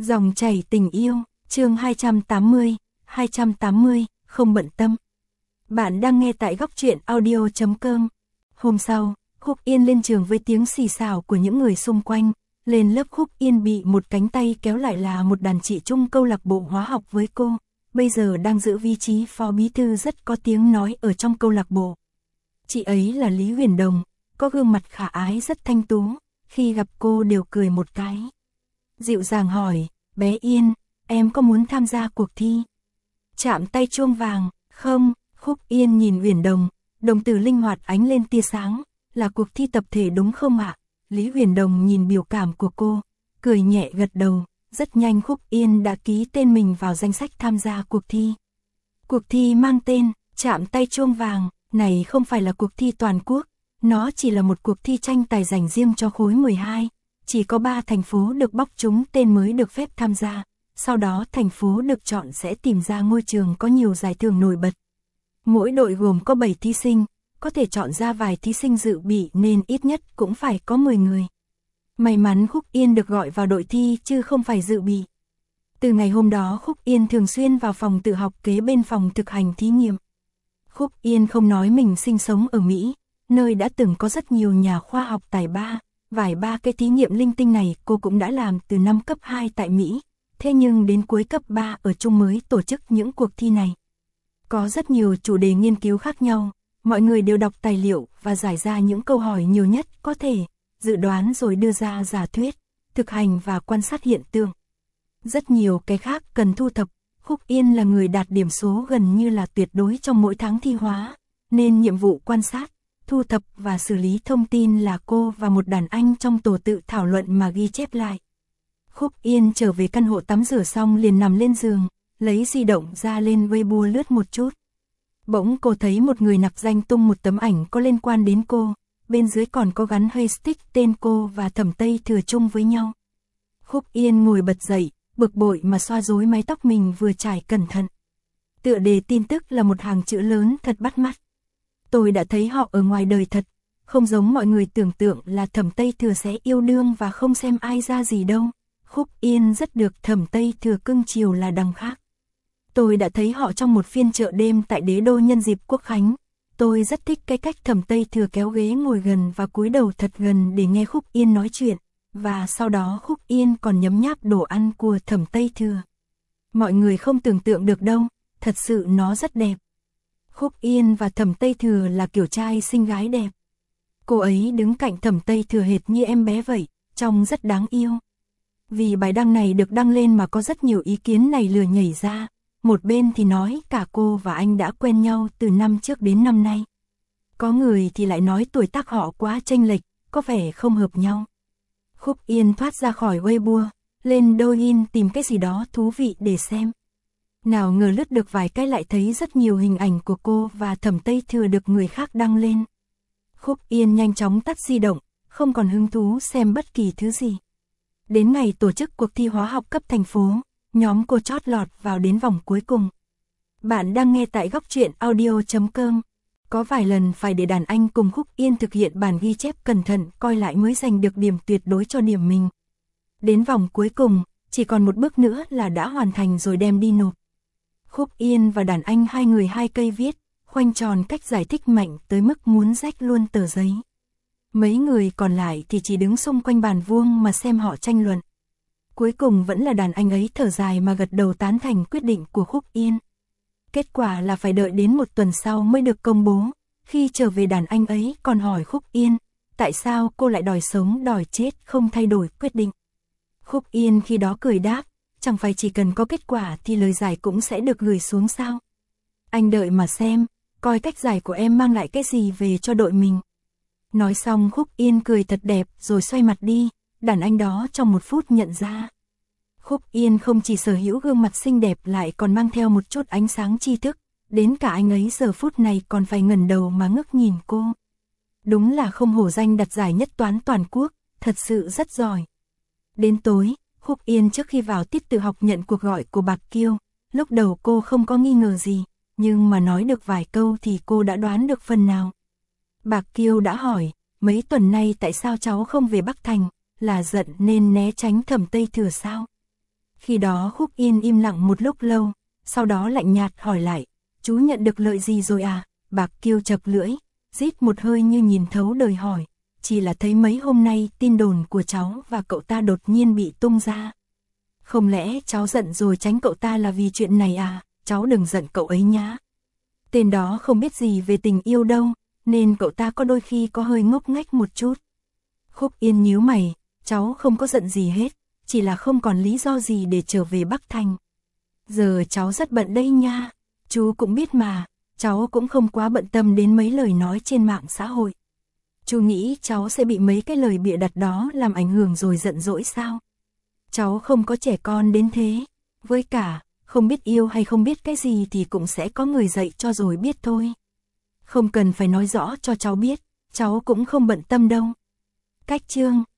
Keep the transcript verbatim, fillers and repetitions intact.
Dòng chảy tình yêu, chương hai trăm tám mươi, hai trăm tám mươi, không bận tâm. Bạn đang nghe tại góc truyện audio chấm com. Hôm sau, Khúc Yên lên trường với tiếng xì xào của những người xung quanh. Lên lớp Khúc Yên bị một cánh tay kéo lại là một đàn chị chung câu lạc bộ hóa học với cô. Bây giờ đang giữ vị trí phó bí thư rất có tiếng nói ở trong câu lạc bộ. Chị ấy là Lý Huyền Đồng, có gương mặt khả ái rất thanh tú. Khi gặp cô đều cười một cái. Dịu dàng hỏi, bé Yên, em có muốn tham gia cuộc thi? Chạm tay chuông vàng, không, Khúc Yên nhìn Huyền Đồng, đồng tử linh hoạt ánh lên tia sáng, là cuộc thi tập thể đúng không ạ? Lý Huyền Đồng nhìn biểu cảm của cô, cười nhẹ gật đầu, rất nhanh Khúc Yên đã ký tên mình vào danh sách tham gia cuộc thi. Cuộc thi mang tên, chạm tay chuông vàng, này không phải là cuộc thi toàn quốc, nó chỉ là một cuộc thi tranh tài dành riêng cho khối mười hai. Chỉ có ba thành phố được bóc trúng tên mới được phép tham gia, sau đó thành phố được chọn sẽ tìm ra ngôi trường có nhiều giải thưởng nổi bật. Mỗi đội gồm có bảy thí sinh, có thể chọn ra vài thí sinh dự bị nên ít nhất cũng phải có mười người. May mắn Khúc Yên được gọi vào đội thi chứ không phải dự bị. Từ ngày hôm đó Khúc Yên thường xuyên vào phòng tự học kế bên phòng thực hành thí nghiệm. Khúc Yên không nói mình sinh sống ở Mỹ, nơi đã từng có rất nhiều nhà khoa học tài ba. Vài ba cái thí nghiệm linh tinh này cô cũng đã làm từ năm cấp hai tại Mỹ, thế nhưng đến cuối cấp ba ở Trung mới tổ chức những cuộc thi này. Có rất nhiều chủ đề nghiên cứu khác nhau, mọi người đều đọc tài liệu và giải ra những câu hỏi nhiều nhất có thể, dự đoán rồi đưa ra giả thuyết, thực hành và quan sát hiện tượng. Rất nhiều cái khác cần thu thập, Khúc Yên là người đạt điểm số gần như là tuyệt đối trong mỗi tháng thi hóa, nên nhiệm vụ quan sát, thu thập và xử lý thông tin là cô và một đàn anh trong tổ tự thảo luận mà ghi chép lại. Khúc Yên trở về căn hộ tắm rửa xong liền nằm lên giường, lấy di động ra lên Weibo lướt một chút. Bỗng cô thấy một người nạp danh tung một tấm ảnh có liên quan đến cô, bên dưới còn có gắn hashtag tên cô và Thẩm Tây Thừa chung với nhau. Khúc Yên ngồi bật dậy, bực bội mà xoa rối mái tóc mình vừa trải cẩn thận. Tựa đề tin tức là một hàng chữ lớn thật bắt mắt. Tôi đã thấy họ ở ngoài đời thật, không giống mọi người tưởng tượng là Thẩm Tây Thừa sẽ yêu đương và không xem ai ra gì đâu. Khúc Yên rất được Thẩm Tây Thừa cưng chiều là đằng khác. Tôi đã thấy họ trong một phiên chợ đêm tại Đế Đô nhân dịp Quốc Khánh. Tôi rất thích cái cách Thẩm Tây Thừa kéo ghế ngồi gần và cúi đầu thật gần để nghe Khúc Yên nói chuyện, và sau đó Khúc Yên còn nhấm nháp đồ ăn của Thẩm Tây Thừa. Mọi người không tưởng tượng được đâu, thật sự nó rất đẹp. Khúc Yên và Thẩm Tây Thừa là kiểu trai xinh gái đẹp. Cô ấy đứng cạnh Thẩm Tây Thừa hệt như em bé vậy, trông rất đáng yêu. Vì bài đăng này được đăng lên mà có rất nhiều ý kiến này lừa nhảy ra. Một bên thì nói cả cô và anh đã quen nhau từ năm trước đến năm nay. Có người thì lại nói tuổi tác họ quá chênh lệch, có vẻ không hợp nhau. Khúc Yên thoát ra khỏi Weibo, lên Douyin tìm cái gì đó thú vị để xem. Nào ngờ lướt được vài cái lại thấy rất nhiều hình ảnh của cô và Thẩm Tây Thừa được người khác đăng lên. Khúc Yên nhanh chóng tắt di động, không còn hứng thú xem bất kỳ thứ gì. Đến ngày tổ chức cuộc thi hóa học cấp thành phố, nhóm cô chót lọt vào đến vòng cuối cùng. Bạn đang nghe tại góc truyện audio chấm com. Có vài lần phải để đàn anh cùng Khúc Yên thực hiện bản ghi chép cẩn thận coi lại mới giành được điểm tuyệt đối cho điểm mình. Đến vòng cuối cùng, chỉ còn một bước nữa là đã hoàn thành rồi đem đi nộp. Khúc Yên và đàn anh hai người hai cây viết, khoanh tròn cách giải thích mạnh tới mức muốn rách luôn tờ giấy. Mấy người còn lại thì chỉ đứng xung quanh bàn vuông mà xem họ tranh luận. Cuối cùng vẫn là đàn anh ấy thở dài mà gật đầu tán thành quyết định của Khúc Yên. Kết quả là phải đợi đến một tuần sau mới được công bố. Khi trở về đàn anh ấy còn hỏi Khúc Yên, tại sao cô lại đòi sống đòi chết không thay đổi quyết định. Khúc Yên khi đó cười đáp, chẳng phải chỉ cần có kết quả thì lời giải cũng sẽ được gửi xuống sao. Anh đợi mà xem, coi cách giải của em mang lại cái gì về cho đội mình. Nói xong Khúc Yên cười thật đẹp rồi xoay mặt đi, đàn anh đó trong một phút nhận ra. Khúc Yên không chỉ sở hữu gương mặt xinh đẹp lại còn mang theo một chút ánh sáng tri thức, đến cả anh ấy giờ phút này còn phải ngẩng đầu mà ngước nhìn cô. Đúng là không hổ danh đặt giải nhất toán toàn quốc, thật sự rất giỏi. Đến tối, Khúc Yên trước khi vào tiết tự học nhận cuộc gọi của Bạc Kiêu, lúc đầu cô không có nghi ngờ gì, nhưng mà nói được vài câu thì cô đã đoán được phần nào. Bạc Kiêu đã hỏi, mấy tuần nay tại sao cháu không về Bắc Thành, là giận nên né tránh Thẩm Tây Thừa sao? Khi đó Khúc Yên im lặng một lúc lâu, sau đó lạnh nhạt hỏi lại, chú nhận được lợi gì rồi à? Bạc Kiêu chật lưỡi, rít một hơi như nhìn thấu đời hỏi, chỉ là thấy mấy hôm nay tin đồn của cháu và cậu ta đột nhiên bị tung ra. Không lẽ cháu giận rồi tránh cậu ta là vì chuyện này à? Cháu đừng giận cậu ấy nhá. Tên đó không biết gì về tình yêu đâu, nên cậu ta có đôi khi có hơi ngốc nghếch một chút. Khúc Yên nhíu mày, cháu không có giận gì hết, chỉ là không còn lý do gì để trở về Bắc Thành. Giờ cháu rất bận đây nha, chú cũng biết mà, cháu cũng không quá bận tâm đến mấy lời nói trên mạng xã hội. Chú nghĩ cháu sẽ bị mấy cái lời bịa đặt đó làm ảnh hưởng rồi giận dỗi sao? Cháu không có trẻ con đến thế, với cả, không biết yêu hay không biết cái gì thì cũng sẽ có người dạy cho rồi biết thôi. Không cần phải nói rõ cho cháu biết, cháu cũng không bận tâm đâu. Cách chương